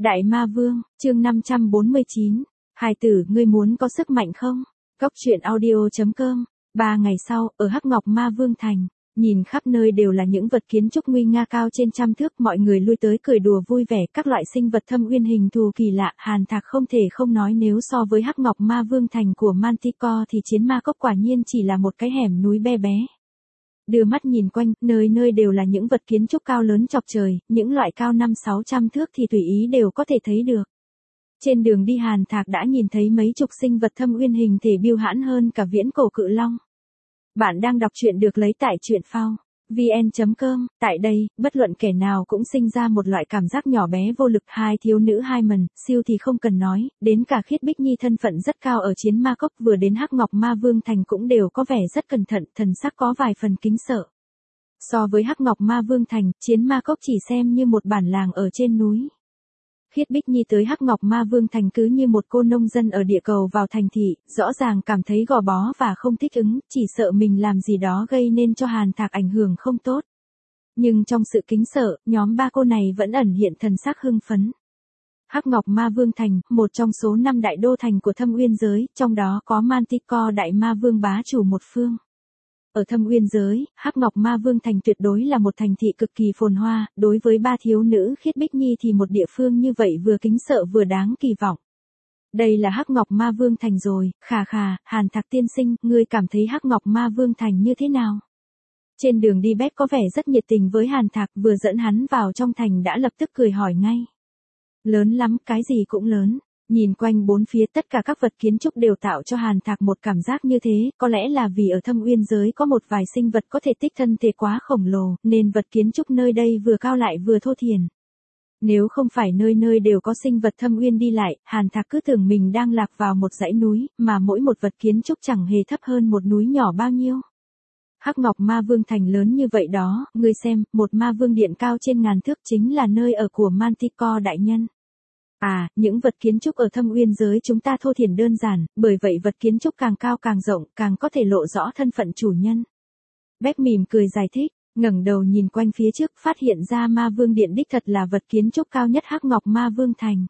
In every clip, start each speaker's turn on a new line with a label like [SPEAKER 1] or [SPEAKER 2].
[SPEAKER 1] Đại Ma Vương, chương 549. Hài tử, ngươi muốn có sức mạnh không? Cốc truyện audio.com. 3 ngày sau, ở Hắc Ngọc Ma Vương Thành, nhìn khắp nơi đều là những vật kiến trúc nguy nga cao trên trăm thước, mọi người lui tới cười đùa vui vẻ, các loại sinh vật thâm uyên hình thù kỳ lạ. Hàn Thạc không thể không nói, nếu so với Hắc Ngọc Ma Vương Thành của Manticore thì Chiến Ma Cốc quả nhiên chỉ là một cái hẻm núi bé bé. Đưa mắt nhìn quanh, nơi nơi đều là những vật kiến trúc cao lớn chọc trời, những loại cao 500-600 thước thì tùy ý đều có thể thấy được. Trên đường đi Hàn Thạc đã nhìn thấy mấy chục sinh vật thâm uyên hình thể biêu hãn hơn cả viễn cổ cự long. Bạn đang đọc truyện được lấy tại truyện phao.vn.com. Tại đây, bất luận kẻ nào cũng sinh ra một loại cảm giác nhỏ bé vô lực. Hai thiếu nữ hai mần, siêu thì không cần nói, đến cả Khiết Bích Nhi thân phận rất cao ở Chiến Ma Cốc vừa đến Hắc Ngọc Ma Vương Thành cũng đều có vẻ rất cẩn thận, thần sắc có vài phần kính sợ. So với Hắc Ngọc Ma Vương Thành, Chiến Ma Cốc chỉ xem như một bản làng ở trên núi. Khiết Bích Nhi tới Hắc Ngọc Ma Vương Thành cứ như một cô nông dân ở địa cầu vào thành thị, rõ ràng cảm thấy gò bó và không thích ứng, chỉ sợ mình làm gì đó gây nên cho Hàn Thạc ảnh hưởng không tốt. Nhưng trong sự kính sợ, nhóm ba cô này vẫn ẩn hiện thần sắc hưng phấn. Hắc Ngọc Ma Vương Thành, một trong số 5 đại đô thành của Thâm Uyên giới, trong đó có Manticore Đại Ma Vương bá chủ một phương. Ở Thâm Uyên giới, Hắc Ngọc Ma Vương Thành tuyệt đối là một thành thị cực kỳ phồn hoa, đối với ba thiếu nữ Khiết Bích Nhi thì một địa phương như vậy vừa kính sợ vừa đáng kỳ vọng. Đây là Hắc Ngọc Ma Vương Thành rồi, khà khà, Hàn Thạc tiên sinh, ngươi cảm thấy Hắc Ngọc Ma Vương Thành như thế nào? Trên đường đi Bếp có vẻ rất nhiệt tình với Hàn Thạc, vừa dẫn hắn vào trong thành đã lập tức cười hỏi ngay. Lớn lắm, cái gì cũng lớn. Nhìn quanh bốn phía tất cả các vật kiến trúc đều tạo cho Hàn Thạc một cảm giác như thế, có lẽ là vì ở Thâm Uyên giới có một vài sinh vật có thể tích thân thể quá khổng lồ, nên vật kiến trúc nơi đây vừa cao lại vừa thô thiển. Nếu không phải nơi nơi đều có sinh vật Thâm Uyên đi lại, Hàn Thạc cứ tưởng mình đang lạc vào một dãy núi, mà mỗi một vật kiến trúc chẳng hề thấp hơn một núi nhỏ bao nhiêu. Hắc Ngọc Ma Vương Thành lớn như vậy đó, ngươi xem, một Ma Vương điện cao trên ngàn thước chính là nơi ở của Manticore đại nhân. À, những vật kiến trúc ở Thâm Uyên giới chúng ta thô thiển đơn giản, bởi vậy vật kiến trúc càng cao càng rộng, càng có thể lộ rõ thân phận chủ nhân. Bếp mỉm cười giải thích, ngẩng đầu nhìn quanh phía trước, phát hiện ra Ma Vương Điện đích thật là vật kiến trúc cao nhất Hắc Ngọc Ma Vương Thành.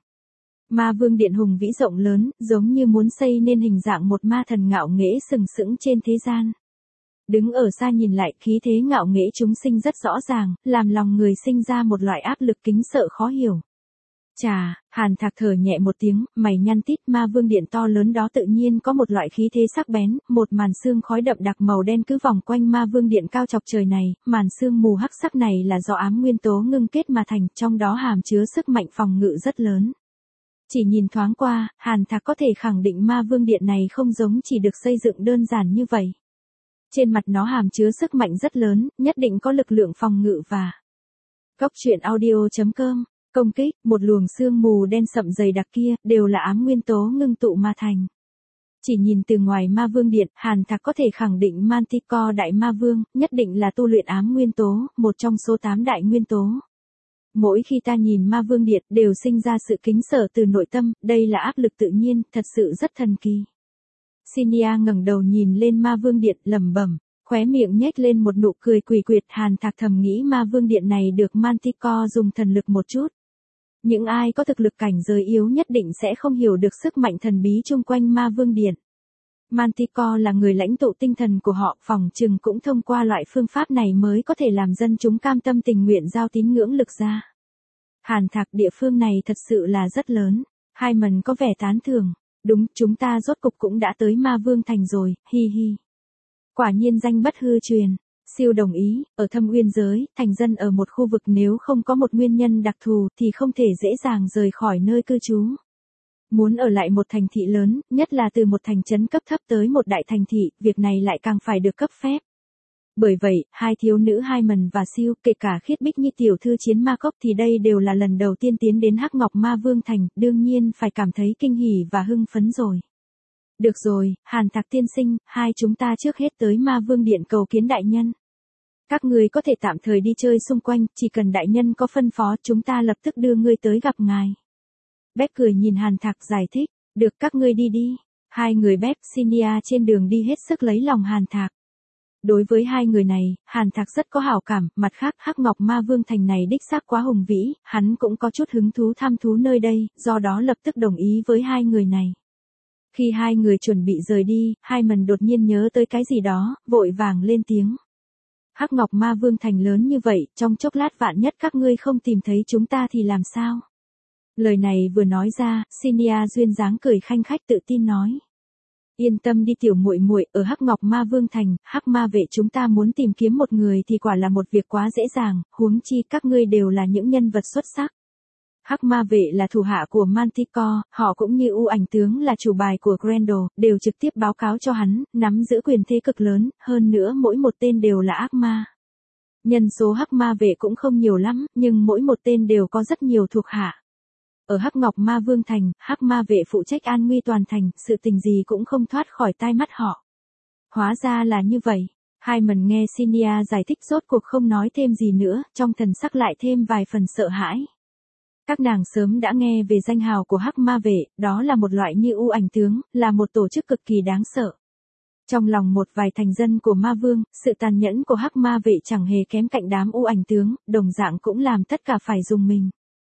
[SPEAKER 1] Ma Vương Điện hùng vĩ rộng lớn, giống như muốn xây nên hình dạng một ma thần ngạo nghễ sừng sững trên thế gian. Đứng ở xa nhìn lại, khí thế ngạo nghễ chúng sinh rất rõ ràng, làm lòng người sinh ra một loại áp lực kính sợ khó hiểu. Chà, Hàn Thạc thở nhẹ một tiếng, mày nhăn tít. Ma Vương Điện to lớn đó tự nhiên có một loại khí thế sắc bén, một màn sương khói đậm đặc màu đen cứ vòng quanh Ma Vương Điện cao chọc trời này, màn sương mù hắc sắc này là do ám nguyên tố ngưng kết mà thành, trong đó hàm chứa sức mạnh phòng ngự rất lớn. Chỉ nhìn thoáng qua, Hàn Thạc có thể khẳng định Ma Vương Điện này không giống chỉ được xây dựng đơn giản như vậy. Trên mặt nó hàm chứa sức mạnh rất lớn, nhất định có lực lượng phòng ngự và Cốc truyện audio.com. Công kích, một luồng sương mù đen sậm dày đặc kia, đều là ám nguyên tố ngưng tụ mà thành. Chỉ nhìn từ ngoài Ma Vương Điện, Hàn Thạc có thể khẳng định Manticore Đại Ma Vương, nhất định là tu luyện ám nguyên tố, một trong số 8 đại nguyên tố. Mỗi khi ta nhìn Ma Vương Điện, đều sinh ra sự kính sợ từ nội tâm, đây là áp lực tự nhiên, thật sự rất thần kỳ. Sinia ngẩng đầu nhìn lên Ma Vương Điện, lẩm bẩm. Khóe miệng nhếch lên một nụ cười quỷ quyệt. Hàn Thạc thầm nghĩ Ma Vương Điện này được Manticore dùng thần lực một chút. Những ai có thực lực cảnh giới yếu nhất định sẽ không hiểu được sức mạnh thần bí chung quanh Ma Vương Điện. Manticore là người lãnh tụ tinh thần của họ, phỏng chừng cũng thông qua loại phương pháp này mới có thể làm dân chúng cam tâm tình nguyện giao tín ngưỡng lực ra. Hàn Thạc, địa phương này thật sự là rất lớn. Hai mần có vẻ tán thưởng. Đúng, chúng ta rốt cục cũng đã tới Ma Vương Thành rồi, hi hi. Quả nhiên danh bất hư truyền. Siêu đồng ý, ở Thâm Uyên giới, thành dân ở một khu vực nếu không có một nguyên nhân đặc thù thì không thể dễ dàng rời khỏi nơi cư trú. Muốn ở lại một thành thị lớn, nhất là từ một thành trấn cấp thấp tới một đại thành thị, việc này lại càng phải được cấp phép. Bởi vậy, hai thiếu nữ hai mần và siêu, kể cả Khiết Bích Nhi tiểu thư Chiến Ma Cốc thì đây đều là lần đầu tiên tiến đến Hắc Ngọc Ma Vương Thành, đương nhiên phải cảm thấy kinh hỉ và hưng phấn rồi. Được rồi, Hàn Thạc tiên sinh, hai chúng ta trước hết tới Ma Vương Điện cầu kiến đại nhân. Các ngươi có thể tạm thời đi chơi xung quanh, chỉ cần đại nhân có phân phó chúng ta lập tức đưa ngươi tới gặp ngài. Bếp cười nhìn Hàn Thạc giải thích, được các ngươi đi đi. Hai người Bếp, Sinia trên đường đi hết sức lấy lòng Hàn Thạc. Đối với hai người này, Hàn Thạc rất có hảo cảm, mặt khác Hắc Ngọc Ma Vương Thành này đích xác quá hùng vĩ, hắn cũng có chút hứng thú thăm thú nơi đây, do đó lập tức đồng ý với hai người này. Khi hai người chuẩn bị rời đi, Haimon đột nhiên nhớ tới cái gì đó, vội vàng lên tiếng. Hắc Ngọc Ma Vương Thành lớn như vậy, trong chốc lát vạn nhất các ngươi không tìm thấy chúng ta thì làm sao? Lời này vừa nói ra, Xinia duyên dáng cười khanh khách tự tin nói. Yên tâm đi tiểu muội muội, ở Hắc Ngọc Ma Vương Thành, Hắc Ma vệ chúng ta muốn tìm kiếm một người thì quả là một việc quá dễ dàng, huống chi các ngươi đều là những nhân vật xuất sắc. Hắc Ma vệ là thủ hạ của Manticore, họ cũng như U Ảnh tướng là chủ bài của Grendel, đều trực tiếp báo cáo cho hắn, nắm giữ quyền thế cực lớn, hơn nữa mỗi một tên đều là ác ma. Nhân số Hắc Ma vệ cũng không nhiều lắm, nhưng mỗi một tên đều có rất nhiều thuộc hạ. Ở Hắc Ngọc Ma Vương Thành, Hắc Ma vệ phụ trách an nguy toàn thành, sự tình gì cũng không thoát khỏi tai mắt họ. Hóa ra là như vậy. Haimon nghe Xinia giải thích rốt cuộc không nói thêm gì nữa, trong thần sắc lại thêm vài phần sợ hãi. Các nàng sớm đã nghe về danh hào của Hắc Ma vệ, đó là một loại như U Ảnh tướng, là một tổ chức cực kỳ đáng sợ. Trong lòng một vài thành dân của Ma Vương, sự tàn nhẫn của Hắc Ma vệ chẳng hề kém cạnh đám U Ảnh tướng, đồng dạng cũng làm tất cả phải dùng mình.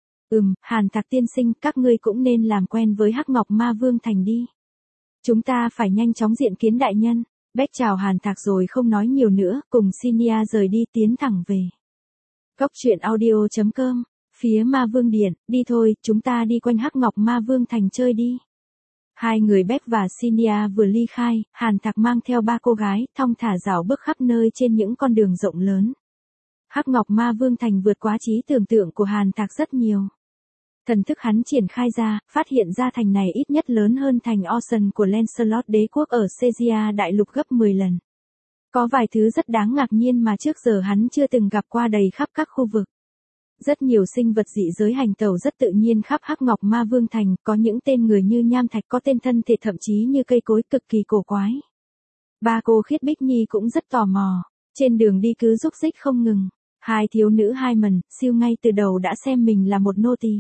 [SPEAKER 1] Hàn Thạc tiên sinh, các ngươi cũng nên làm quen với Hắc Ngọc Ma Vương Thành đi. Chúng ta phải nhanh chóng diện kiến đại nhân. Beck chào Hàn Thạc rồi không nói nhiều nữa, cùng Xinia rời đi tiến thẳng về. Góc truyện audio.com, phía Ma Vương Điện, đi thôi, chúng ta đi quanh Hắc Ngọc Ma Vương Thành chơi đi. Hai người Beck và Xinia vừa ly khai, Hàn Thạc mang theo ba cô gái, thong thả dạo bước khắp nơi trên những con đường rộng lớn. Hắc Ngọc Ma Vương Thành vượt quá trí tưởng tượng của Hàn Thạc rất nhiều. Thần thức hắn triển khai ra, phát hiện ra thành này ít nhất lớn hơn thành Ocean của Lancelot đế quốc ở Caesarea đại lục gấp 10 lần. Có vài thứ rất đáng ngạc nhiên mà trước giờ hắn chưa từng gặp qua đầy khắp các khu vực. Rất nhiều sinh vật dị giới hành tẩu rất tự nhiên khắp Hắc Ngọc Ma Vương Thành, có những tên người như nham thạch, có tên thân thể thậm chí như cây cối cực kỳ cổ quái. Ba cô Khiết Bích Nhi cũng rất tò mò, trên đường đi cứ rúc rích không ngừng. Hai thiếu nữ Haimon, siêu ngay từ đầu đã xem mình là một nô tỳ.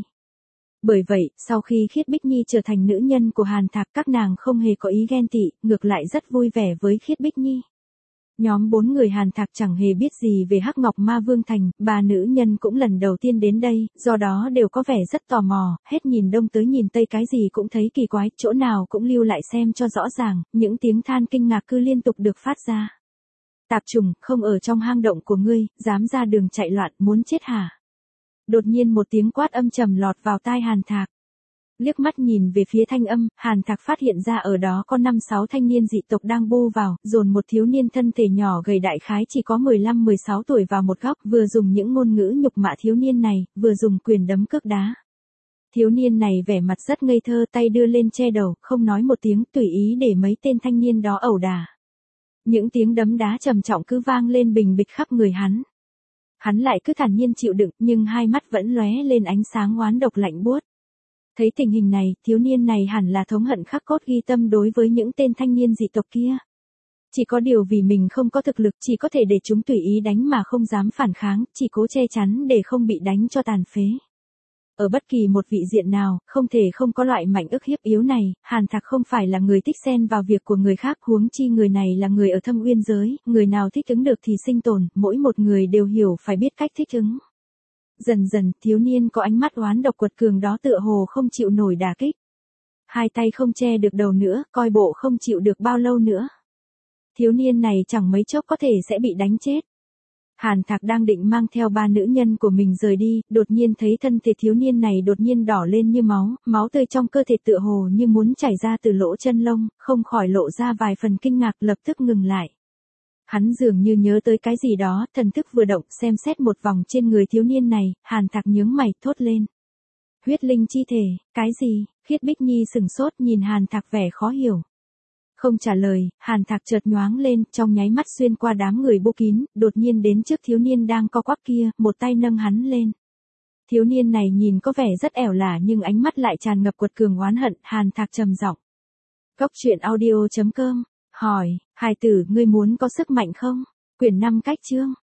[SPEAKER 1] Bởi vậy, sau khi Khiết Bích Nhi trở thành nữ nhân của Hàn Thạc, các nàng không hề có ý ghen tị, ngược lại rất vui vẻ với Khiết Bích Nhi. Nhóm 4 người Hàn Thạc chẳng hề biết gì về Hắc Ngọc Ma Vương Thành, ba nữ nhân cũng lần đầu tiên đến đây, do đó đều có vẻ rất tò mò, hết nhìn đông tới nhìn tây cái gì cũng thấy kỳ quái, chỗ nào cũng lưu lại xem cho rõ ràng, những tiếng than kinh ngạc cứ liên tục được phát ra. Tạp trùng, không ở trong hang động của ngươi, dám ra đường chạy loạn, muốn chết hả? Đột nhiên một tiếng quát âm trầm lọt vào tai Hàn Thạc. Liếc mắt nhìn về phía thanh âm, Hàn Thạc phát hiện ra ở đó có 5-6 thanh niên dị tộc đang bu vào, dồn một thiếu niên thân thể nhỏ gầy đại khái chỉ có 15-16 tuổi vào một góc, vừa dùng những ngôn ngữ nhục mạ thiếu niên này, vừa dùng quyền đấm cước đá. Thiếu niên này vẻ mặt rất ngây thơ, tay đưa lên che đầu, không nói một tiếng, tùy ý để mấy tên thanh niên đó ẩu đả. Những tiếng đấm đá trầm trọng cứ vang lên bình bịch khắp người hắn. Hắn lại cứ thản nhiên chịu đựng, nhưng hai mắt vẫn lóe lên ánh sáng oán độc lạnh buốt. Thấy tình hình này, thiếu niên này hẳn là thống hận khắc cốt ghi tâm đối với những tên thanh niên dị tộc kia. Chỉ có điều vì mình không có thực lực, chỉ có thể để chúng tùy ý đánh mà không dám phản kháng, chỉ cố che chắn để không bị đánh cho tàn phế. Ở bất kỳ một vị diện nào, không thể không có loại mạnh ức hiếp yếu này, Hàn Thạc không phải là người thích xen vào việc của người khác, huống chi người này là người ở Thâm Uyên giới, người nào thích ứng được thì sinh tồn, mỗi một người đều hiểu phải biết cách thích ứng. Dần dần, thiếu niên có ánh mắt oán độc quật cường đó tựa hồ không chịu nổi đả kích. Hai tay không che được đầu nữa, coi bộ không chịu được bao lâu nữa. Thiếu niên này chẳng mấy chốc có thể sẽ bị đánh chết. Hàn Thạc đang định mang theo ba nữ nhân của mình rời đi, đột nhiên thấy thân thể thiếu niên này đột nhiên đỏ lên như máu, máu tươi trong cơ thể tựa hồ như muốn chảy ra từ lỗ chân lông, không khỏi lộ ra vài phần kinh ngạc, lập tức ngừng lại. Hắn dường như nhớ tới cái gì đó, thần thức vừa động, xem xét một vòng trên người thiếu niên này, Hàn Thạc nhướng mày, thốt lên. Huyết linh chi thể, cái gì? Khiết Bích Nhi sừng sốt nhìn Hàn Thạc vẻ khó hiểu. Không trả lời, Hàn Thạc chợt nhoáng lên, trong nháy mắt xuyên qua đám người bô kín, đột nhiên đến trước thiếu niên đang co quắp kia, một tay nâng hắn lên. Thiếu niên này nhìn có vẻ rất ẻo lả nhưng ánh mắt lại tràn ngập quật cường oán hận, Hàn Thạc trầm giọng. Góc truyện audio.com, hỏi, hài tử, ngươi muốn có sức mạnh không? Quyển 5 cách chương.